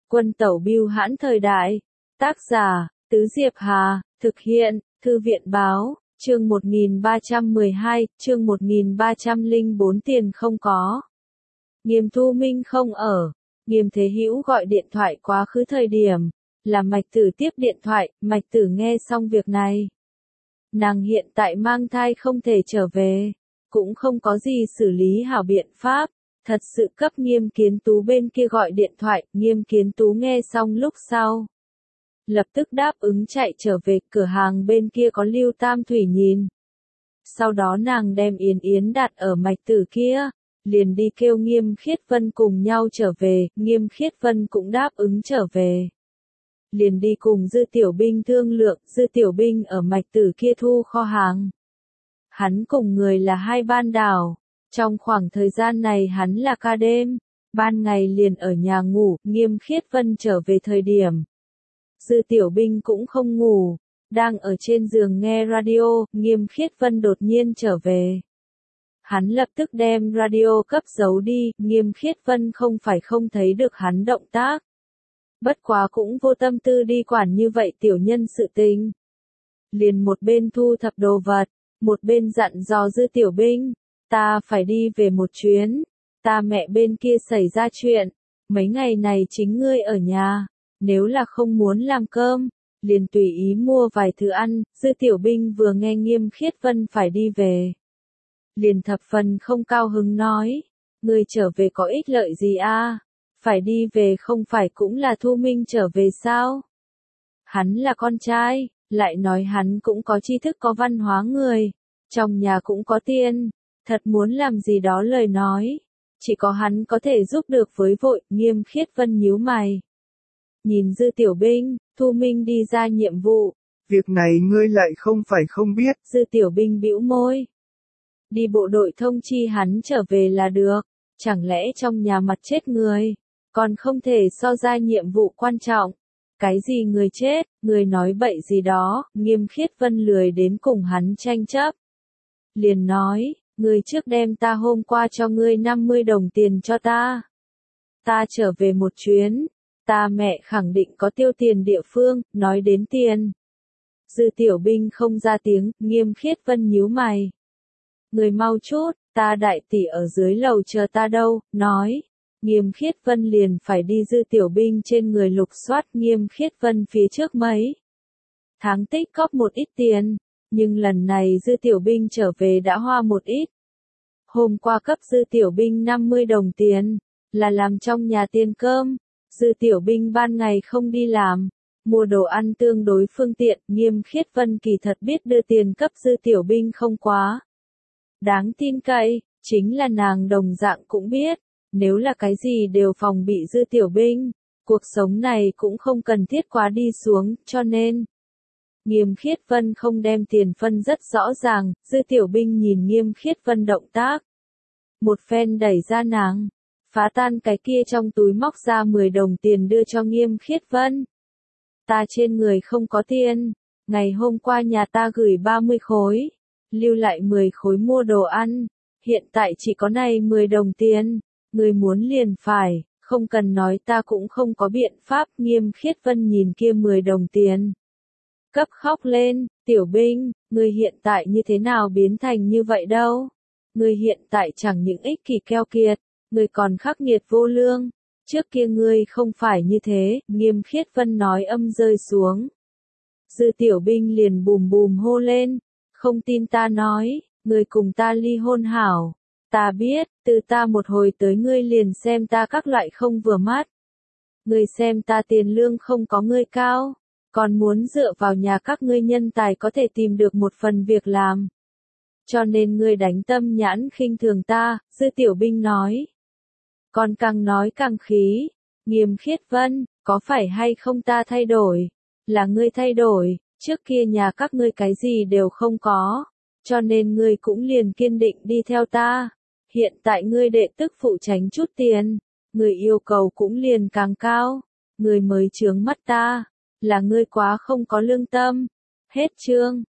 Quân tẩu bưu hãn thời đại. Tác giả, Tứ Diệp Hà, thực hiện, Thư viện Báo, chương 1312, chương 1304 tiền không có. Nghiêm Thu Minh không ở. Nghiêm Thế Hữu gọi điện thoại quá khứ thời điểm, là Mạch Tử tiếp điện thoại. Mạch Tử nghe xong việc này. Nàng hiện tại mang thai không thể trở về, cũng không có gì xử lý hảo biện pháp, thật sự cấp Nghiêm Kiến Tú bên kia gọi điện thoại. Nghiêm Kiến Tú nghe xong lúc sau, lập tức đáp ứng chạy trở về. Cửa hàng bên kia có Lưu Tam Thủy nhìn. Sau đó nàng đem Yến Yến đặt ở Mạch Tử kia, liền đi kêu Nghiêm Khiết Vân cùng nhau trở về. Nghiêm Khiết Vân cũng đáp ứng trở về. Liền đi cùng Dư Tiểu Binh thương lượng. Dư Tiểu Binh ở Mạch Tử kia thu kho hàng. Hắn cùng người là hai ban đảo. Trong khoảng thời gian này hắn là ca đêm, ban ngày liền ở nhà ngủ. Nghiêm Khiết Vân trở về thời điểm, Dư Tiểu Binh cũng không ngủ, đang ở trên giường nghe radio. Nghiêm Khiết Vân đột nhiên trở về. Hắn lập tức đem radio cấp giấu đi. Nghiêm Khiết Vân không phải không thấy được hắn động tác, bất quá cũng vô tâm tư đi quản như vậy tiểu nhân sự tình. Liền một bên thu thập đồ vật, một bên dặn dò Dư Tiểu Binh, ta phải đi về một chuyến, ta mẹ bên kia xảy ra chuyện, mấy ngày này chính ngươi ở nhà, nếu là không muốn làm cơm, liền tùy ý mua vài thứ ăn. Dư Tiểu Binh vừa nghe Nghiêm Khiết Vân phải đi về, liền thập phần không cao hứng nói, ngươi trở về có ích lợi gì a? Phải đi về không phải cũng là Thu Minh trở về sao? Hắn là con trai, lại nói hắn cũng có tri thức có văn hóa người, trong nhà cũng có tiền, thật muốn làm gì đó lời nói, chỉ có hắn có thể giúp được với vội. Nghiêm Khiết Vân nhíu mày, nhìn Dư Tiểu Binh. Thu Minh đi ra nhiệm vụ. Việc này ngươi lại không phải không biết. Dư Tiểu Binh bĩu môi. Đi bộ đội thông chi hắn trở về là được, chẳng lẽ trong nhà mặt chết người, còn không thể so ra nhiệm vụ quan trọng. Cái gì người chết, người nói bậy gì đó. Nghiêm Khiết Vân lười đến cùng hắn tranh chấp. Liền nói, người trước đem ta hôm qua cho ngươi 50 đồng tiền cho ta. Ta trở về một chuyến, ta mẹ khẳng định có tiêu tiền địa phương. Nói đến tiền, Dư Tiểu Binh không ra tiếng. Nghiêm Khiết Vân nhíu mày. Người mau chút, ta đại tỷ ở dưới lầu chờ ta đâu. Nói, Nghiêm Khiết Vân liền phải đi. Dư Tiểu Binh trên người lục soát Nghiêm Khiết Vân phía trước mấy tháng tích cóp một ít tiền, nhưng lần này Dư Tiểu Binh trở về đã hoa một ít. Hôm qua cấp Dư Tiểu Binh 50 đồng tiền, là làm trong nhà tiền cơm. Dư Tiểu Binh ban ngày không đi làm, mua đồ ăn tương đối phương tiện. Nghiêm Khiết Vân kỳ thật biết đưa tiền cấp Dư Tiểu Binh không quá đáng tin cậy, chính là nàng đồng dạng cũng biết, nếu là cái gì đều phòng bị Dư Tiểu Binh, cuộc sống này cũng không cần thiết quá đi xuống. Cho nên, Nghiêm Khiết Vân không đem tiền phân rất rõ ràng. Dư Tiểu Binh nhìn Nghiêm Khiết Vân động tác, một phen đẩy ra nàng, phá tan cái kia trong túi móc ra 10 đồng tiền đưa cho Nghiêm Khiết Vân. Ta trên người không có tiền, ngày hôm qua nhà ta gửi 30 khối, lưu lại 10 khối mua đồ ăn, hiện tại chỉ có này 10 đồng tiền, người muốn liền phải, không cần nói ta cũng không có biện pháp. Nghiêm Khiết Vân nhìn kia 10 đồng tiền, cấp khóc lên. Tiểu Binh, người hiện tại như thế nào biến thành như vậy đâu? Người hiện tại chẳng những ích kỷ keo kiệt, người còn khắc nghiệt vô lương. Trước kia ngươi không phải như thế. Nghiêm Khiết Vân nói âm rơi xuống, Dư Tiểu Binh liền bùm bùm hô lên, không tin ta nói, người cùng ta ly hôn hảo. Ta biết, từ ta một hồi tới ngươi liền xem ta các loại không vừa mắt. Ngươi xem ta tiền lương không có ngươi cao, còn muốn dựa vào nhà các ngươi nhân tài có thể tìm được một phần việc làm. Cho nên ngươi đánh tâm nhãn khinh thường ta. Dư Tiểu Binh nói. Còn càng nói càng khí. Nghiêm Khiết Vân, có phải hay không ta thay đổi? Là ngươi thay đổi, trước kia nhà các ngươi cái gì đều không có, cho nên ngươi cũng liền kiên định đi theo ta. Hiện tại ngươi đệ tức phụ tránh chút tiền, người yêu cầu cũng liền càng cao, người mới chướng mắt ta, là ngươi quá không có lương tâm. Hết chương.